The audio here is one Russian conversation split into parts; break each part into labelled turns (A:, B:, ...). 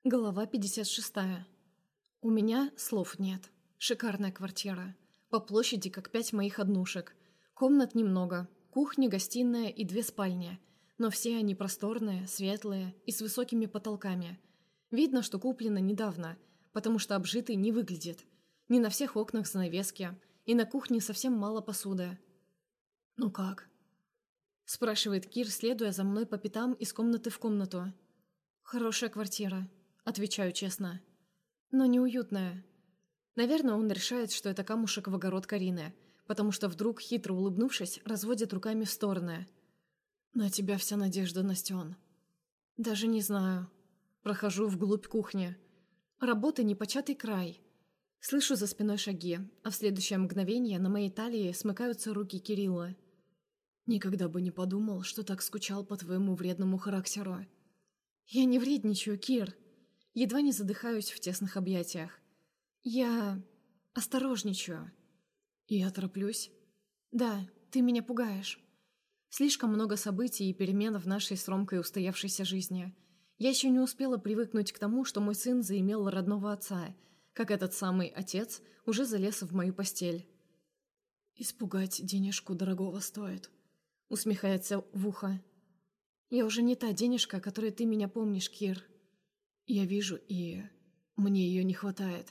A: Глава 56. У меня слов нет. Шикарная квартира. По площади как 5 моих однушек. Комнат немного. Кухня, гостиная и 2 спальни. Но все они просторные, светлые и с высокими потолками. Видно, что куплено недавно, потому что обжитый не выглядит. Не на всех окнах занавески, и на кухне совсем мало посуды. «Ну как?» – спрашивает Кир, следуя за мной по пятам из комнаты в комнату. «Хорошая квартира», – отвечаю честно. «Но неуютная». Наверное, он решает, что это камушек в огород Карины, потому что вдруг, хитро улыбнувшись, разводит руками в стороны. «На тебя вся надежда, Настен». «Даже не знаю». Прохожу вглубь кухни. Работы непочатый край. Слышу за спиной шаги, а в следующее мгновение на моей талии смыкаются руки Кирилла. «Никогда бы не подумал, что так скучал по твоему вредному характеру». «Я не вредничаю, Кир». Едва не задыхаюсь в тесных объятиях. «Я... осторожничаю». «Я тороплюсь?» «Да, ты меня пугаешь». Слишком много событий и перемен в нашей с Ромкой устоявшейся жизни. Я еще не успела привыкнуть к тому, что мой сын заимел родного отца, как этот самый отец уже залез в мою постель. «Испугать денежку дорогого стоит», — усмехается в ухо. «Я уже не та денежка, которой ты меня помнишь, Кир». «Я вижу, и мне ее не хватает».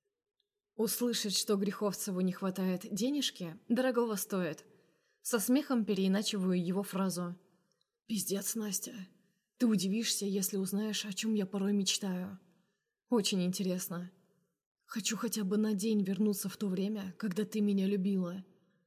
A: Услышать, что Греховцеву не хватает денежки, дорогого стоит. Со смехом переиначиваю его фразу. «Пиздец, Настя. Ты удивишься, если узнаешь, о чем я порой мечтаю. Очень интересно. Хочу хотя бы на день вернуться в то время, когда ты меня любила».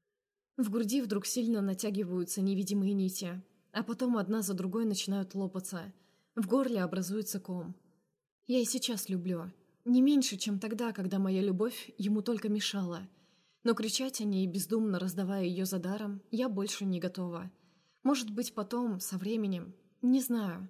A: В груди вдруг сильно натягиваются невидимые нити, а потом одна за другой начинают лопаться. В горле образуется ком. Я и сейчас люблю. Не меньше, чем тогда, когда моя любовь ему только мешала. Но кричать о ней, бездумно раздавая ее за даром, я больше не готова. Может быть, потом, со временем. Не знаю.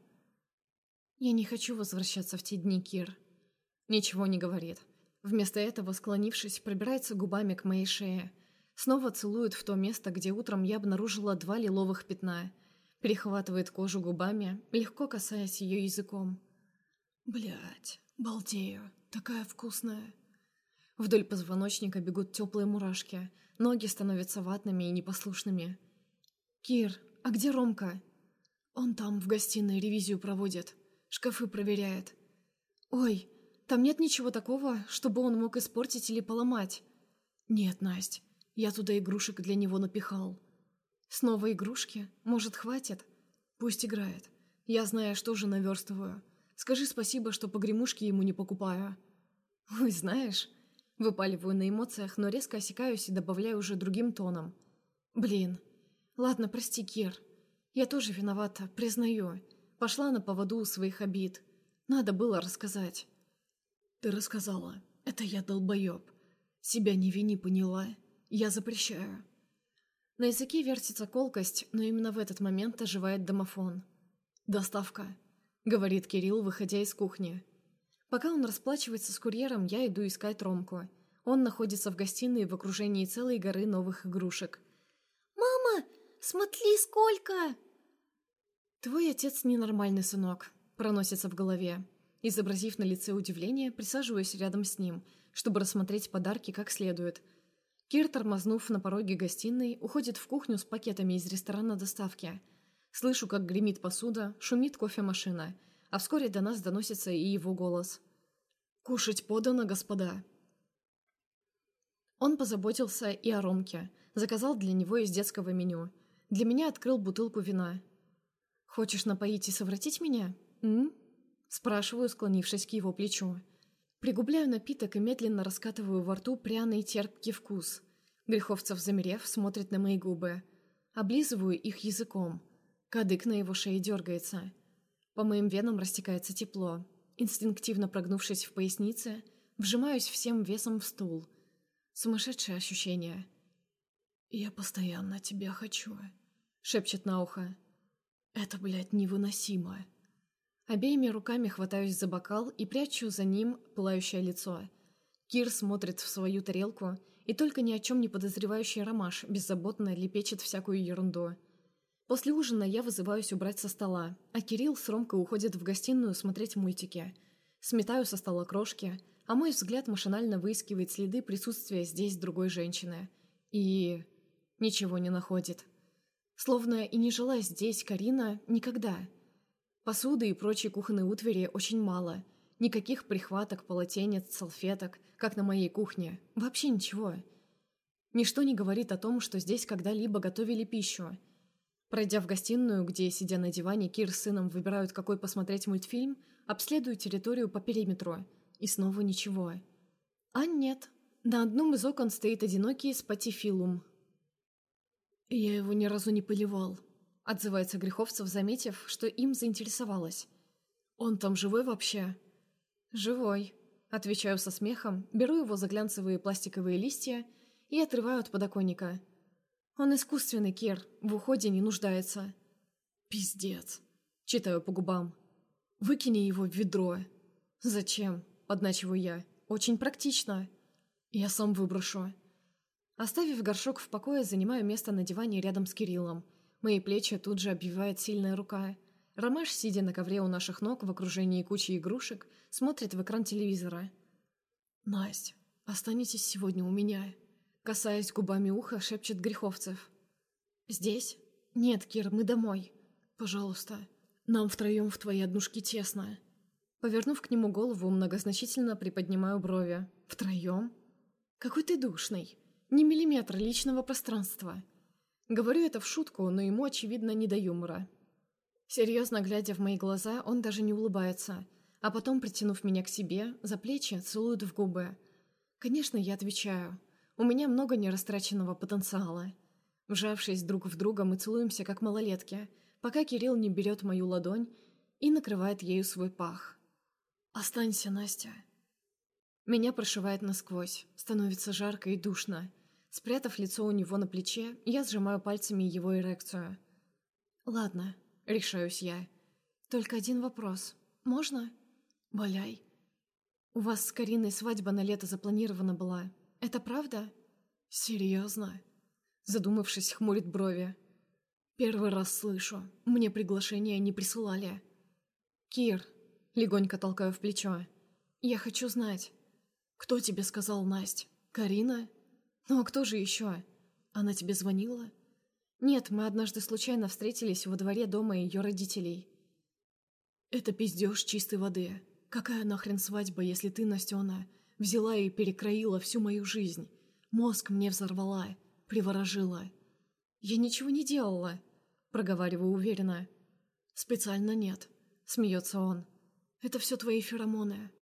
A: Я не хочу возвращаться в те дни, Кир. Ничего не говорит. Вместо этого, склонившись, пробирается губами к моей шее. Снова целует в то место, где утром я обнаружила 2 лиловых пятна. Перехватывает кожу губами, легко касаясь ее языком. Блять, балдею. Такая вкусная. Вдоль позвоночника бегут теплые мурашки. Ноги становятся ватными и непослушными. «Кир, а где Ромка?» «Он там, в гостиной, ревизию проводит. Шкафы проверяет». «Ой, там нет ничего такого, чтобы он мог испортить или поломать?» «Нет, Насть, я туда игрушек для него напихал». «Снова игрушки? Может, хватит?» «Пусть играет. Я, знаешь, тоже наверстываю. Скажи спасибо, что погремушки ему не покупаю». «Ой, знаешь...» Выпаливаю на эмоциях, но резко осекаюсь и добавляю уже другим тоном. «Блин. Ладно, прости, Кир. Я тоже виновата, признаю. Пошла на поводу у своих обид. Надо было рассказать». «Ты рассказала. Это я долбоеб. Себя не вини, поняла? Я запрещаю». На языке вертится колкость, но именно в этот момент оживает домофон. «Доставка», — говорит Кирилл, выходя из кухни. Пока он расплачивается с курьером, я иду искать Ромку. Он находится в гостиной в окружении целой горы новых игрушек. «Мама, смотри, сколько!» «Твой отец ненормальный, сынок», — проносится в голове. Изобразив на лице удивление, присаживаюсь рядом с ним, чтобы рассмотреть подарки как следует. Кир, тормознув на пороге гостиной, уходит в кухню с пакетами из ресторана доставки. Слышу, как гремит посуда, шумит кофемашина, а вскоре до нас доносится и его голос. «Кушать подано, господа». Он позаботился и о Ромке, заказал для него из детского меню. Для меня открыл бутылку вина. «Хочешь напоить и совратить меня? М?» Спрашиваю, склонившись к его плечу. Пригубляю напиток и медленно раскатываю во рту пряный терпкий вкус. Греховцев, замерев, смотрит на мои губы. Облизываю их языком. Кадык на его шее дергается. По моим венам растекается тепло. Инстинктивно прогнувшись в пояснице, вжимаюсь всем весом в стул. Сумасшедшее ощущение. «Я постоянно тебя хочу», — шепчет на ухо. «Это, блядь, невыносимо». Обеими руками хватаюсь за бокал и прячу за ним пылающее лицо. Кир смотрит в свою тарелку, и только ни о чем не подозревающий Ромаш беззаботно лепечет всякую ерунду. После ужина я вызываюсь убрать со стола, а Кирилл с Ромкой уходят в гостиную смотреть мультики. Сметаю со стола крошки, а мой взгляд машинально выискивает следы присутствия здесь другой женщины. И... ничего не находит. Словно и не жила здесь Карина никогда. Посуды и прочей кухонной утвари очень мало. Никаких прихваток, полотенец, салфеток, как на моей кухне. Вообще ничего. Ничто не говорит о том, что здесь когда-либо готовили пищу. Пройдя в гостиную, где, сидя на диване, Кир с сыном выбирают, какой посмотреть мультфильм, обследую территорию по периметру. И снова ничего. А нет. На одном из окон стоит одинокий спатифилум. «Я его ни разу не поливал», — отзывается Греховцев, заметив, что им заинтересовалась. «Он там живой вообще?» «Живой», — отвечаю со смехом, беру его за глянцевые пластиковые листья и отрываю от подоконника. «Он искусственный, Кир, в уходе не нуждается». «Пиздец», — читаю по губам. «Выкини его в ведро». «Зачем?» — подначиваю я. «Очень практично». «Я сам выброшу». Оставив горшок в покое, занимаю место на диване рядом с Кириллом. Мои плечи тут же обвивает сильная рука. Ромаш, сидя на ковре у наших ног в окружении кучи игрушек, смотрит в экран телевизора. «Насть, останетесь сегодня у меня», — касаясь губами уха, шепчет Греховцев. «Здесь? Нет, Кир, мы домой. Пожалуйста. Нам втроем в твоей однушке тесно». Повернув к нему голову, многозначительно приподнимаю брови. «Втроем? Какой ты душный. Ни миллиметра личного пространства». Говорю это в шутку, но ему, очевидно, не до юмора. Серьезно глядя в мои глаза, он даже не улыбается, а потом, притянув меня к себе, за плечи, целует в губы. Конечно, я отвечаю. У меня много нерастраченного потенциала. Вжавшись друг в друга, мы целуемся, как малолетки, пока Кирилл не берет мою ладонь и накрывает ею свой пах. «Останься, Настя». Меня прошивает насквозь, становится жарко и душно. Спрятав лицо у него на плече, я сжимаю пальцами его эрекцию. «Ладно», — решаюсь я. «Только один вопрос. Можно?» «Валяй». «У вас с Кариной свадьба на лето запланирована была. Это правда?» «Серьезно?» Задумавшись, хмурит брови. «Первый раз слышу. Мне приглашение не присылали». «Кир», — легонько толкаю в плечо, — «я хочу знать». «Кто тебе сказал, Насть? Карина?» «Ну а кто же еще? Она тебе звонила?» «Нет, мы однажды случайно встретились во дворе дома ее родителей». «Это пиздеж чистой воды. Какая нахрен свадьба, если ты, Настена, взяла и перекроила всю мою жизнь? Мозг мне взорвала, приворожила». «Я ничего не делала», — проговариваю уверенно. «Специально нет», — смеется он. «Это все твои феромоны.